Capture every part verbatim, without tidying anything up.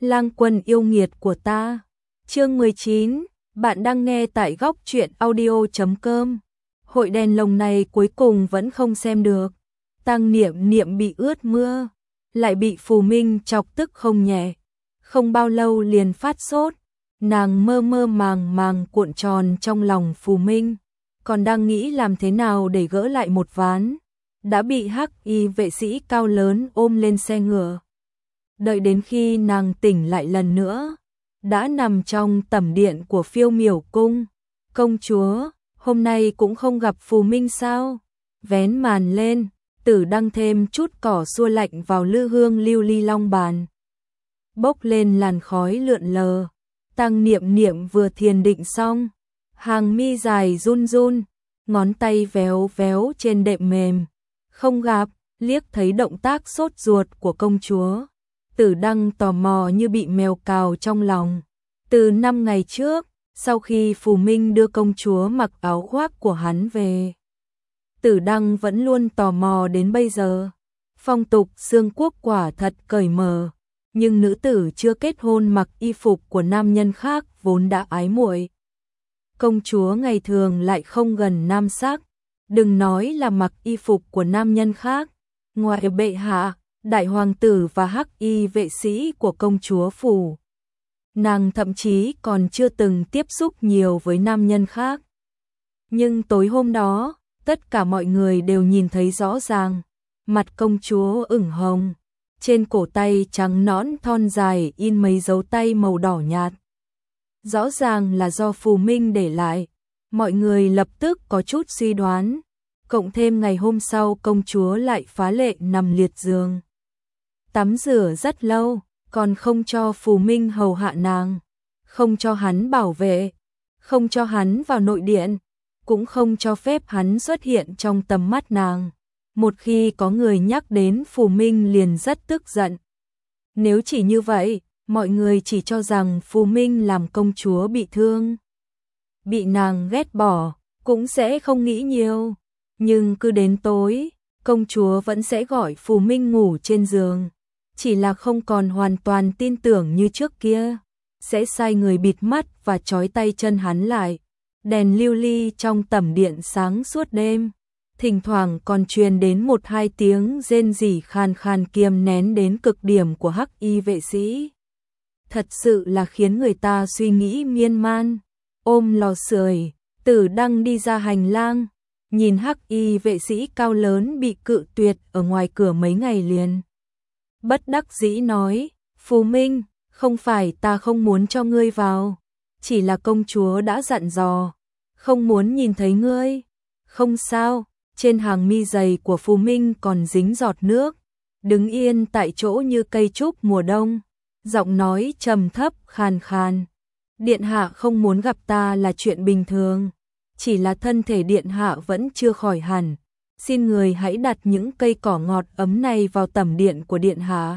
Lang quân yêu nghiệt của ta. Chương mười chín, bạn đang nghe tại góc truyện audio chấm com. Hội đèn lồng này cuối cùng vẫn không xem được. Tăng Niệm Niệm bị ướt mưa, lại bị Phù Minh chọc tức không nhẹ. Không bao lâu liền phát sốt, nàng mơ mơ màng màng cuộn tròn trong lòng Phù Minh, còn đang nghĩ làm thế nào để gỡ lại một ván, đã bị hắc y vệ sĩ cao lớn ôm lên xe ngựa. Đợi đến khi nàng tỉnh lại lần nữa, đã nằm trong tẩm điện của Phiêu Miểu cung. Công chúa, hôm nay cũng không gặp Phù Minh sao? Vén màn lên, Tử Đăng thêm chút cỏ xua lạnh vào lư hương lưu ly long bàn. Bốc lên làn khói lượn lờ. Tăng Niệm Niệm vừa thiền định xong, hàng mi dài run run, ngón tay véo véo trên đệm mềm. Không gặp, liếc thấy động tác sốt ruột của công chúa. Tử Đăng tò mò như bị mèo cào trong lòng. Từ năm ngày trước, sau khi Phù Minh đưa công chúa mặc áo khoác của hắn về, Tử Đăng vẫn luôn tò mò đến bây giờ. Phong tục Xương Quốc quả thật cởi mở, nhưng nữ tử chưa kết hôn mặc y phục của nam nhân khác vốn đã ái muội. Công chúa ngày thường lại không gần nam sắc, đừng nói là mặc y phục của nam nhân khác. Ngoài bệ hạ, đại hoàng tử và hắc y vệ sĩ của công chúa phủ, nàng thậm chí còn chưa từng tiếp xúc nhiều với nam nhân khác. Nhưng tối hôm đó, tất cả mọi người đều nhìn thấy rõ ràng, mặt công chúa ửng hồng, trên cổ tay trắng nõn thon dài in mấy dấu tay màu đỏ nhạt. Rõ ràng là do Phù Minh để lại, mọi người lập tức có chút suy đoán, cộng thêm ngày hôm sau công chúa lại phá lệ nằm liệt giường. Tắm rửa rất lâu, còn không cho Phù Minh hầu hạ nàng, không cho hắn bảo vệ, không cho hắn vào nội điện, cũng không cho phép hắn xuất hiện trong tầm mắt nàng. Một khi có người nhắc đến Phù Minh liền rất tức giận. Nếu chỉ như vậy, mọi người chỉ cho rằng Phù Minh làm công chúa bị thương, bị nàng ghét bỏ, cũng sẽ không nghĩ nhiều. Nhưng cứ đến tối, công chúa vẫn sẽ gọi Phù Minh ngủ trên giường. Chỉ là không còn hoàn toàn tin tưởng như trước kia, sẽ sai người bịt mắt và trói tay chân hắn lại. Đèn lưu ly trong tẩm điện sáng suốt đêm, thỉnh thoảng còn truyền đến một hai tiếng rên rỉ khan khan kiềm nén đến cực điểm của hắc y vệ sĩ. Thật sự là khiến người ta suy nghĩ miên man. Ôm lò sưởi, Tử Đăng đi ra hành lang, nhìn hắc y vệ sĩ cao lớn bị cự tuyệt ở ngoài cửa mấy ngày liền. Bất đắc dĩ nói, Phù Minh, không phải ta không muốn cho ngươi vào, chỉ là công chúa đã dặn dò, không muốn nhìn thấy ngươi. Không sao, trên hàng mi dày của Phù Minh còn dính giọt nước, đứng yên tại chỗ như cây trúc mùa đông, giọng nói trầm thấp khàn khàn. Điện hạ không muốn gặp ta là chuyện bình thường, chỉ là thân thể điện hạ vẫn chưa khỏi hẳn. Xin người hãy đặt những cây cỏ ngọt ấm này vào tẩm điện của điện hạ.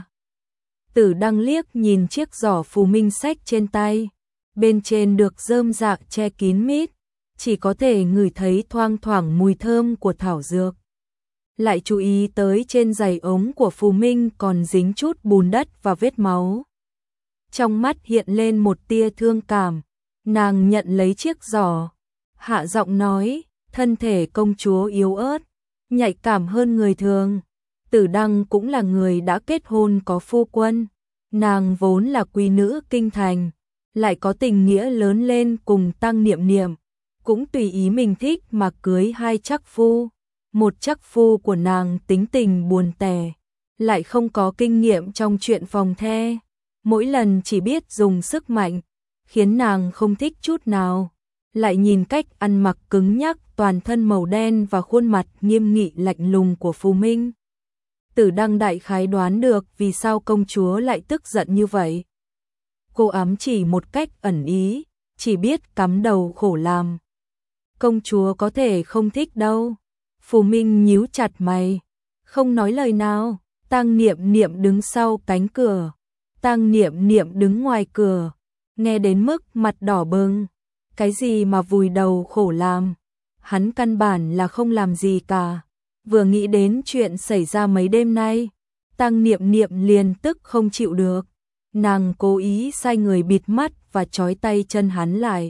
Tử Đăng liếc nhìn chiếc giỏ Phù Minh xách trên tay, bên trên được rơm rạ che kín mít, chỉ có thể ngửi thấy thoang thoảng mùi thơm của thảo dược. Lại chú ý tới trên giày ống của Phù Minh còn dính chút bùn đất và vết máu. Trong mắt hiện lên một tia thương cảm, nàng nhận lấy chiếc giỏ, hạ giọng nói, thân thể công chúa yếu ớt, nhạy cảm hơn người thường. Tử Đăng cũng là người đã kết hôn có phu quân, nàng vốn là quý nữ kinh thành, lại có tình nghĩa lớn lên cùng Tăng Niệm Niệm, cũng tùy ý mình thích mà cưới hai trắc phu. Một trắc phu của nàng tính tình buồn tẻ, lại không có kinh nghiệm trong chuyện phòng the, mỗi lần chỉ biết dùng sức mạnh, khiến nàng không thích chút nào. Lại nhìn cách ăn mặc cứng nhắc, toàn thân màu đen và khuôn mặt nghiêm nghị lạnh lùng của Phù Minh. Tử Đăng đại khái đoán được vì sao công chúa lại tức giận như vậy. Cô ám chỉ một cách ẩn ý, chỉ biết cắm đầu khổ làm. Công chúa có thể không thích đâu. Phù Minh nhíu chặt mày, không nói lời nào. Tăng Niệm Niệm đứng sau cánh cửa, Tăng Niệm Niệm đứng ngoài cửa, nghe đến mức mặt đỏ bừng. Cái gì mà vùi đầu khổ làm, hắn căn bản là không làm gì cả. Vừa nghĩ đến chuyện xảy ra mấy đêm nay, Tăng Niệm Niệm liền tức không chịu được. nàng cố ý sai người bịt mắt và trói tay chân hắn lại.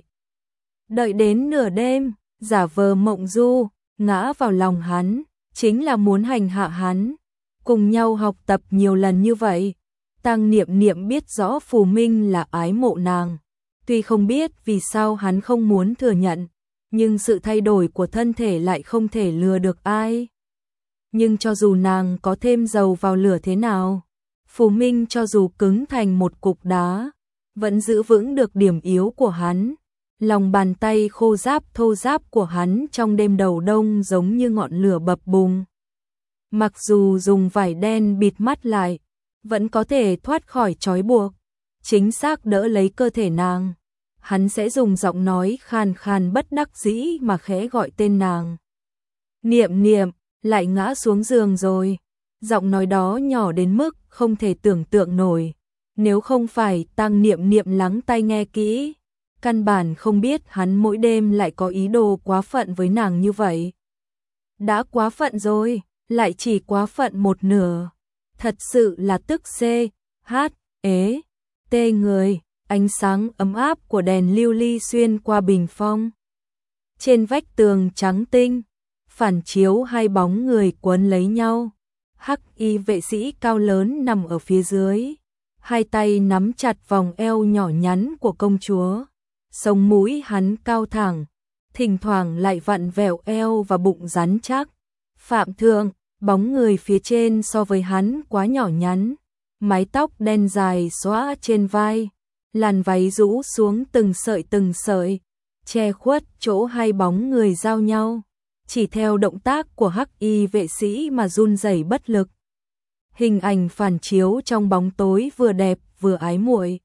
Đợi đến nửa đêm, giả vờ mộng du, ngã vào lòng hắn, chính là muốn hành hạ hắn. Cùng nhau học tập nhiều lần như vậy, Tang Niệm Niệm biết rõ Phù Minh là ái mộ nàng. Tuy không biết vì sao hắn không muốn thừa nhận, nhưng sự thay đổi của thân thể lại không thể lừa được ai. Nhưng cho dù nàng có thêm dầu vào lửa thế nào, Phù Minh cho dù cứng thành một cục đá, vẫn giữ vững được điểm yếu của hắn. Lòng bàn tay khô ráp thô ráp của hắn trong đêm đầu đông giống như ngọn lửa bập bùng. Mặc dù dùng vải đen bịt mắt lại, vẫn có thể thoát khỏi trói buộc, chính xác đỡ lấy cơ thể nàng. Hắn sẽ dùng giọng nói khàn khàn bất đắc dĩ mà khẽ gọi tên nàng. Niệm Niệm, lại ngã xuống giường rồi. Giọng nói đó nhỏ đến mức không thể tưởng tượng nổi. Nếu không phải Tang Niệm Niệm lắng tai nghe kỹ, căn bản không biết hắn mỗi đêm lại có ý đồ quá phận với nàng như vậy. Đã quá phận rồi, lại chỉ quá phận một nửa. Thật sự là tức C, H, ế, tê người. Ánh sáng ấm áp của đèn lưu ly xuyên qua bình phong. Trên vách tường trắng tinh, phản chiếu hai bóng người quấn lấy nhau. Hắc y vệ sĩ cao lớn nằm ở phía dưới, hai tay nắm chặt vòng eo nhỏ nhắn của công chúa. Sống mũi hắn cao thẳng, thỉnh thoảng lại vặn vẹo eo và bụng rắn chắc. Phạm Thượng, bóng người phía trên so với hắn quá nhỏ nhắn, mái tóc đen dài xõa trên vai, làn váy rũ xuống từng sợi từng sợi, che khuất chỗ hai bóng người giao nhau, chỉ theo động tác của hắc y vệ sĩ mà run rẩy bất lực. Hình ảnh phản chiếu trong bóng tối vừa đẹp vừa ái muội,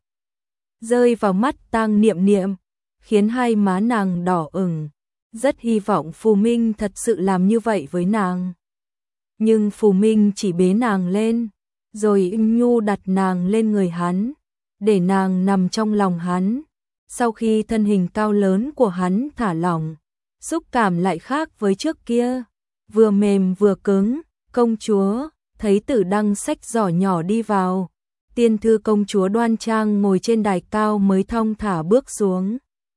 rơi vào mắt Tang Niệm Niệm, khiến hai má nàng đỏ ửng. Rất hy vọng Phù Minh thật sự làm như vậy với nàng. Nhưng Phù Minh chỉ bế nàng lên, rồi ưng nhu đặt nàng lên người hắn, để nàng nằm trong lòng hắn. Sau khi thân hình cao lớn của hắn thả lỏng, xúc cảm lại khác với trước kia, vừa mềm vừa cứng. Công chúa, thấy Tử Đăng xách giỏ nhỏ đi vào. Tiên thư công chúa đoan trang ngồi trên đài cao mới thong thả bước xuống.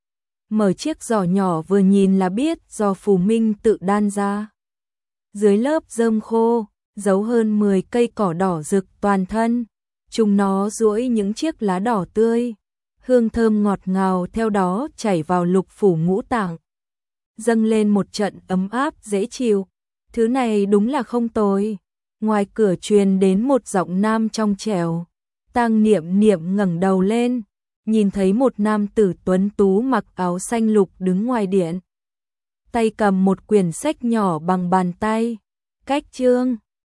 Mở chiếc giỏ nhỏ vừa nhìn là biết do Phù Minh tự đan ra. Dưới lớp rơm khô, giấu hơn mười cây cỏ đỏ rực toàn thân. Chúng nó duỗi những chiếc lá đỏ tươi, hương thơm ngọt ngào theo đó chảy vào lục phủ ngũ tạng, dâng lên một trận ấm áp dễ chịu. Thứ này đúng là không tồi. Ngoài cửa truyền đến một giọng nam trong trẻo. Tang Niệm Niệm ngẩng đầu lên, nhìn thấy một nam tử tuấn tú mặc áo xanh lục đứng ngoài điện, tay cầm một quyển sách nhỏ bằng bàn tay. Cách chương